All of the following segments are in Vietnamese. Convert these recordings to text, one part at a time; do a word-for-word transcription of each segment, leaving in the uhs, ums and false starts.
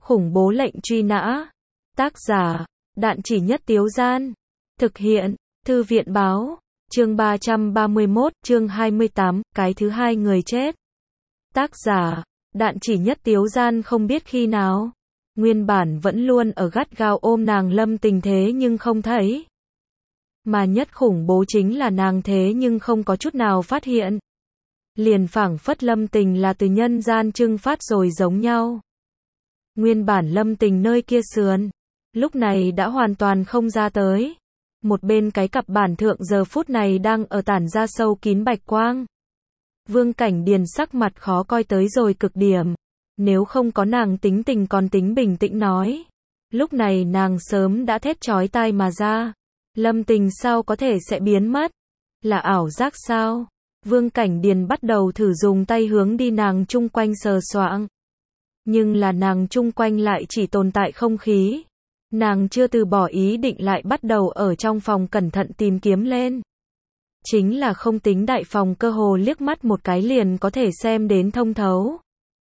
Khủng bố lệnh truy nã. Tác giả, Đạn Chỉ Nhất Tiếu Gian. Thực hiện, Thư viện báo. Chương ba trăm ba mươi mốt, chương hai mươi tám, cái thứ hai người chết. Tác giả, Đạn Chỉ Nhất Tiếu Gian. Không biết khi nào, nguyên bản vẫn luôn ở gắt gao ôm nàng Lâm Tình thế nhưng không thấy. Mà nhất khủng bố chính là nàng thế nhưng không có chút nào phát hiện. Liền phảng phất Lâm Tình là từ nhân gian trưng phát rồi giống nhau. Nguyên bản Lâm Tình nơi kia sườn, lúc này đã hoàn toàn không ra tới. Một bên cái cặp bản thượng giờ phút này đang ở tản ra sâu kín bạch quang. Vương Cảnh Điền sắc mặt khó coi tới rồi cực điểm. Nếu không có nàng tính tình còn tính bình tĩnh nói, lúc này nàng sớm đã thét chói tai mà ra. Lâm Tình sao có thể sẽ biến mất? Là ảo giác sao? Vương Cảnh Điền bắt đầu thử dùng tay hướng đi nàng chung quanh sờ soạng. Nhưng là nàng chung quanh lại chỉ tồn tại không khí. Nàng chưa từ bỏ ý định lại bắt đầu ở trong phòng cẩn thận tìm kiếm lên. Chính là không tính đại phòng cơ hồ liếc mắt một cái liền có thể xem đến thông thấu.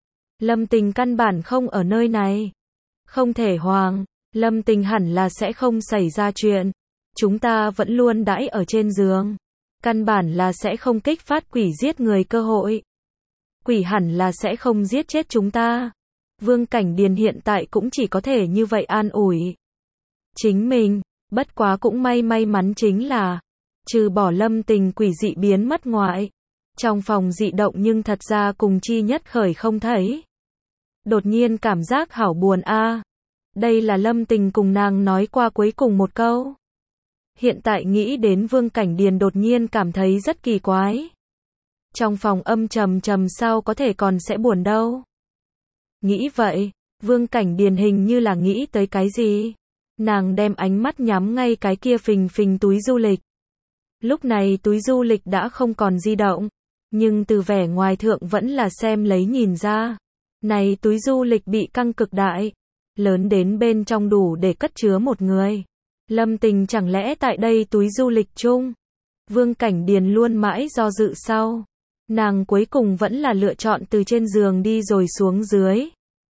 Lâm Tình căn bản không ở nơi này. Không thể hoàng, Lâm Tình hẳn là sẽ không xảy ra chuyện. Chúng ta vẫn luôn đãi ở trên giường. Căn bản là sẽ không kích phát quỷ giết người cơ hội. Quỷ hẳn là sẽ không giết chết chúng ta. Vương Cảnh Điền hiện tại cũng chỉ có thể như vậy an ủi chính mình, bất quá cũng may may mắn chính là, trừ bỏ Lâm Tình quỷ dị biến mất ngoại, trong phòng dị động nhưng thật ra cùng chi nhất khởi không thấy. Đột nhiên cảm giác hảo buồn a. À. Đây là Lâm Tình cùng nàng nói qua cuối cùng một câu. Hiện tại nghĩ đến Vương Cảnh Điền đột nhiên cảm thấy rất kỳ quái. Trong phòng âm trầm trầm sao có thể còn sẽ buồn đâu. Nghĩ vậy, Vương Cảnh Điền hình như là nghĩ tới cái gì. Nàng đem ánh mắt nhắm ngay cái kia phình phình túi du lịch. Lúc này túi du lịch đã không còn di động, nhưng từ vẻ ngoài thượng vẫn là xem lấy nhìn ra. Này túi du lịch bị căng cực đại, lớn đến bên trong đủ để cất chứa một người. Lâm Tình chẳng lẽ tại đây túi du lịch chung? Vương Cảnh Điền luôn mãi do dự sau. Nàng cuối cùng vẫn là lựa chọn từ trên giường đi rồi xuống dưới.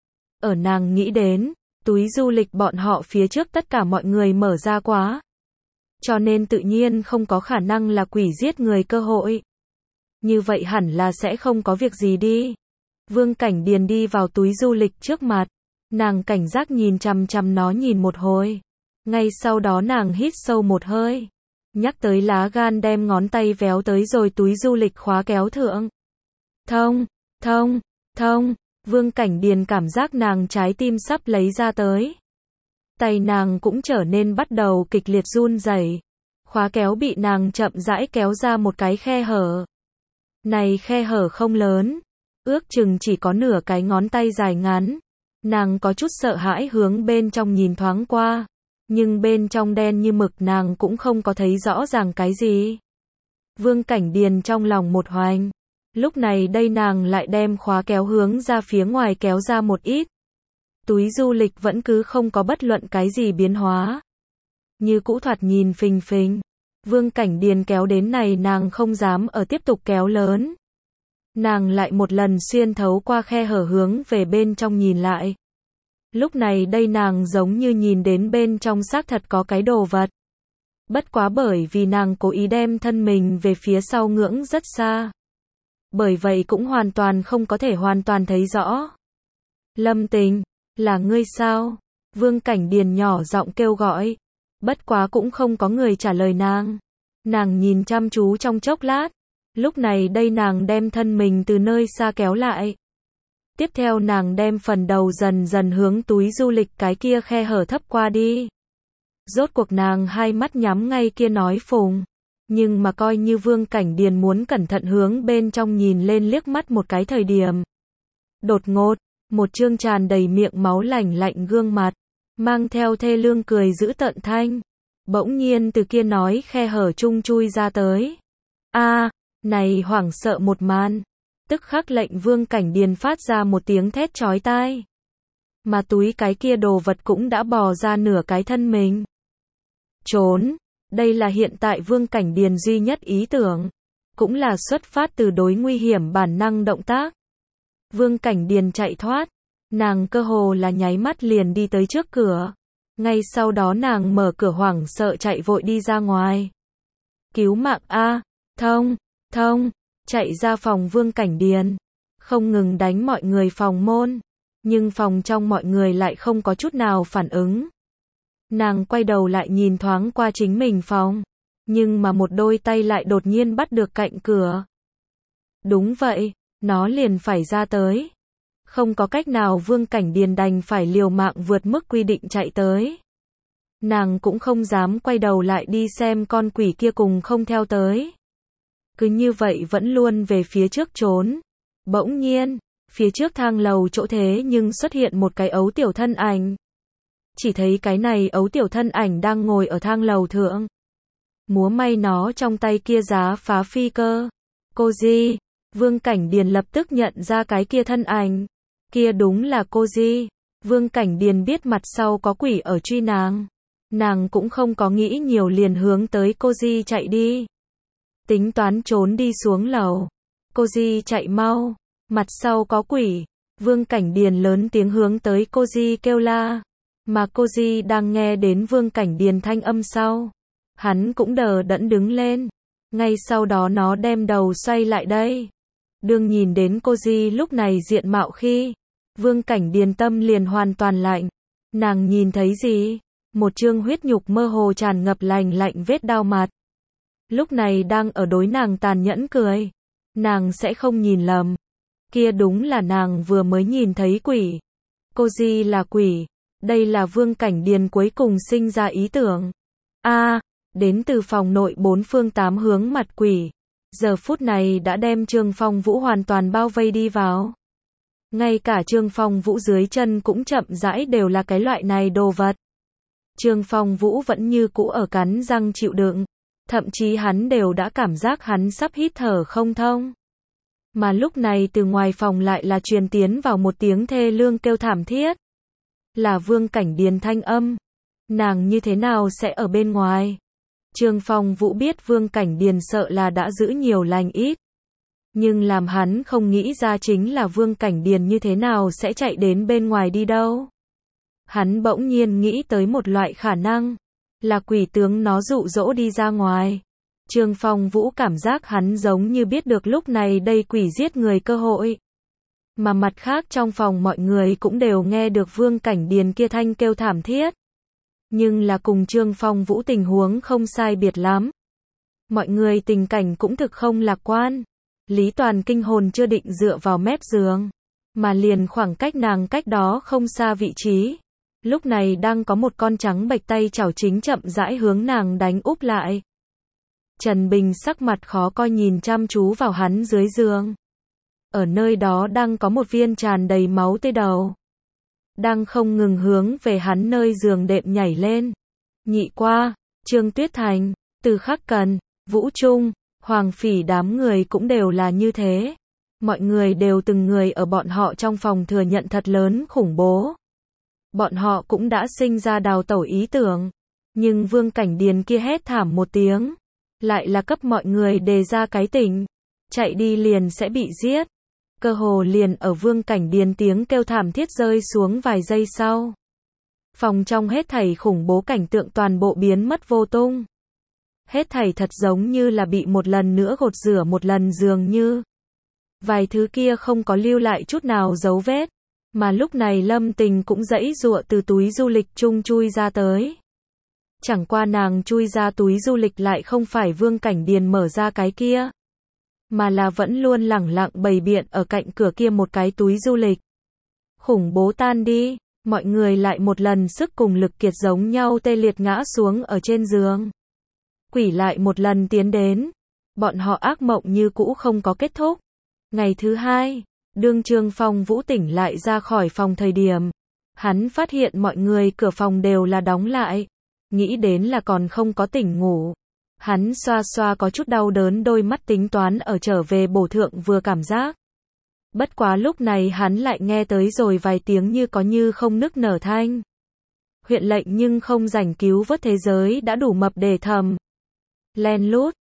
Ở nàng nghĩ đến, túi du lịch bọn họ phía trước tất cả mọi người mở ra quá. Cho nên tự nhiên không có khả năng là quỷ giết người cơ hội. Như vậy hẳn là sẽ không có việc gì đi. Vương Cảnh Điền đi vào túi du lịch trước mặt. Nàng cảnh giác nhìn chằm chằm nó nhìn một hồi. Ngay sau đó nàng hít sâu một hơi. Nhắc tới lá gan đem ngón tay véo tới rồi túi du lịch khóa kéo thượng. Thông, thông, thông. Vương Cảnh Điền cảm giác nàng trái tim sắp lấy ra tới. Tay nàng cũng trở nên bắt đầu kịch liệt run rẩy. Khóa kéo bị nàng chậm rãi kéo ra một cái khe hở. Này khe hở không lớn, ước chừng chỉ có nửa cái ngón tay dài ngắn. Nàng có chút sợ hãi hướng bên trong nhìn thoáng qua. Nhưng bên trong đen như mực nàng cũng không có thấy rõ ràng cái gì. Vương Cảnh Điền trong lòng một hoành. Lúc này đây nàng lại đem khóa kéo hướng ra phía ngoài kéo ra một ít. Túi du lịch vẫn cứ không có bất luận cái gì biến hóa. Như cũ thoạt nhìn phình phình. Vương Cảnh Điền kéo đến này nàng không dám ở tiếp tục kéo lớn. Nàng lại một lần xuyên thấu qua khe hở hướng về bên trong nhìn lại. Lúc này đây nàng giống như nhìn đến bên trong xác thật có cái đồ vật. Bất quá bởi vì nàng cố ý đem thân mình về phía sau ngưỡng rất xa. Bởi vậy cũng hoàn toàn không có thể hoàn toàn thấy rõ. Lâm Tình, là ngươi sao? Vương Cảnh Điền nhỏ giọng kêu gọi. Bất quá cũng không có người trả lời nàng. Nàng nhìn chăm chú trong chốc lát. Lúc này đây nàng đem thân mình từ nơi xa kéo lại. Tiếp theo nàng đem phần đầu dần dần hướng túi du lịch cái kia khe hở thấp qua đi. Rốt cuộc nàng hai mắt nhắm ngay kia nói phùng. Nhưng mà coi như Vương Cảnh Điền muốn cẩn thận hướng bên trong nhìn lên liếc mắt một cái thời điểm. Đột ngột, một trương tràn đầy miệng máu lạnh lạnh gương mặt, mang theo thê lương cười giữ tợn thanh. Bỗng nhiên từ kia nói khe hở chung chui ra tới. A, này hoảng sợ một màn. Tức khắc lệnh Vương Cảnh Điền phát ra một tiếng thét chói tai. Mà túi cái kia đồ vật cũng đã bò ra nửa cái thân mình. Trốn, đây là hiện tại Vương Cảnh Điền duy nhất ý tưởng. Cũng là xuất phát từ đối nguy hiểm bản năng động tác. Vương Cảnh Điền chạy thoát. Nàng cơ hồ là nháy mắt liền đi tới trước cửa. Ngay sau đó nàng mở cửa hoảng sợ chạy vội đi ra ngoài. Cứu mạng a, thông, thông, chạy ra phòng Vương Cảnh Điền. Không ngừng đánh mọi người phòng môn. Nhưng phòng trong mọi người lại không có chút nào phản ứng. Nàng quay đầu lại nhìn thoáng qua chính mình phòng. Nhưng mà một đôi tay lại đột nhiên bắt được cạnh cửa. Đúng vậy, nó liền phải ra tới. Không có cách nào Vương Cảnh Điền đành phải liều mạng vượt mức quy định chạy tới. Nàng cũng không dám quay đầu lại đi xem con quỷ kia cùng không theo tới. Cứ như vậy vẫn luôn về phía trước trốn. Bỗng nhiên, phía trước thang lầu chỗ thế nhưng xuất hiện một cái ấu tiểu thân ảnh. Chỉ thấy cái này ấu tiểu thân ảnh đang ngồi ở thang lầu thượng. Múa may nó trong tay kia giá phá phi cơ. Cô Di, Vương Cảnh Điền lập tức nhận ra cái kia thân ảnh. Kia đúng là cô Di. Vương Cảnh Điền biết mặt sau có quỷ ở truy nàng. Nàng cũng không có nghĩ nhiều liền hướng tới cô Di chạy đi. Tính toán trốn đi xuống lầu. Cô Di chạy mau. Mặt sau có quỷ. Vương Cảnh Điền lớn tiếng hướng tới cô Di kêu la. Mà cô Di đang nghe đến Vương Cảnh Điền thanh âm sau. Hắn cũng đờ đẫn đứng lên. Ngay sau đó nó đem đầu xoay lại đây. Đương nhìn đến cô Di lúc này diện mạo khi. Vương Cảnh Điền tâm liền hoàn toàn lạnh. Nàng nhìn thấy gì? Một chương huyết nhục mơ hồ tràn ngập lành lạnh vết đao mặt. Lúc này đang ở đối nàng tàn nhẫn cười. Nàng sẽ không nhìn lầm. Kia đúng là nàng vừa mới nhìn thấy quỷ. Cô Di là quỷ. Đây là Vương Cảnh Điền cuối cùng sinh ra ý tưởng. A, à, đến từ phòng nội bốn phương tám hướng mặt quỷ. Giờ phút này đã đem Trương Phong Vũ hoàn toàn bao vây đi vào. Ngay cả Trương Phong Vũ dưới chân cũng chậm rãi đều là cái loại này đồ vật. Trương Phong Vũ vẫn như cũ ở cắn răng chịu đựng. Thậm chí hắn đều đã cảm giác hắn sắp hít thở không thông. Mà lúc này từ ngoài phòng lại là truyền tiến vào một tiếng thê lương kêu thảm thiết. Là Vương Cảnh Điền thanh âm. Nàng như thế nào sẽ ở bên ngoài? Trương Phong Vũ biết Vương Cảnh Điền sợ là đã giữ nhiều lành ít. Nhưng làm hắn không nghĩ ra chính là Vương Cảnh Điền như thế nào sẽ chạy đến bên ngoài đi đâu. Hắn bỗng nhiên nghĩ tới một loại khả năng. Là quỷ tướng nó dụ dỗ đi ra ngoài. Trương Phong Vũ cảm giác hắn giống như biết được lúc này đây quỷ giết người cơ hội. Mà mặt khác trong phòng mọi người cũng đều nghe được Vương Cảnh Điền kia thanh kêu thảm thiết. Nhưng là cùng Trương Phong Vũ tình huống không sai biệt lắm. Mọi người tình cảnh cũng thực không lạc quan. Lý Toàn kinh hồn chưa định dựa vào mép giường. Mà liền khoảng cách nàng cách đó không xa vị trí. Lúc này đang có một con trắng bệch tay chảo chính chậm rãi hướng nàng đánh úp lại. Trần Bình sắc mặt khó coi nhìn chăm chú vào hắn dưới giường. Ở nơi đó đang có một viên tràn đầy máu tươi đầu. Đang không ngừng hướng về hắn nơi giường đệm nhảy lên. Nhị qua, Trương Tuyết Thành, Từ Khắc Cần, Vũ Trung, Hoàng Phỉ đám người cũng đều là như thế. Mọi người đều từng người ở bọn họ trong phòng thừa nhận thật lớn khủng bố. Bọn họ cũng đã sinh ra đào tẩu ý tưởng. Nhưng Vương Cảnh Điền kia hét thảm một tiếng. Lại là cấp mọi người đề ra cái tỉnh. Chạy đi liền sẽ bị giết. Cơ hồ liền ở Vương Cảnh Điền tiếng kêu thảm thiết rơi xuống vài giây sau. Phòng trong hết thảy khủng bố cảnh tượng toàn bộ biến mất vô tung. Hết thảy thật giống như là bị một lần nữa gột rửa một lần dường như. Vài thứ kia không có lưu lại chút nào dấu vết. Mà lúc này Lâm Tình cũng giãy giụa từ túi du lịch chung chui ra tới. Chẳng qua nàng chui ra túi du lịch lại không phải Vương Cảnh Điền mở ra cái kia. Mà là vẫn luôn lẳng lặng bày biện ở cạnh cửa kia một cái túi du lịch. Khủng bố tan đi, mọi người lại một lần sức cùng lực kiệt giống nhau tê liệt ngã xuống ở trên giường. Quỷ lại một lần tiến đến. Bọn họ ác mộng như cũ không có kết thúc. Ngày thứ hai, đương Trương Phong Vũ tỉnh lại ra khỏi phòng thời điểm. Hắn phát hiện mọi người cửa phòng đều là đóng lại. Nghĩ đến là còn không có tỉnh ngủ. Hắn xoa xoa có chút đau đớn đôi mắt tính toán ở trở về bổ thượng vừa cảm giác. Bất quá lúc này hắn lại nghe tới rồi vài tiếng như có như không nức nở thanh. Huyện lệnh nhưng không rảnh cứu vớt thế giới đã đủ mập để thầm. Len lút,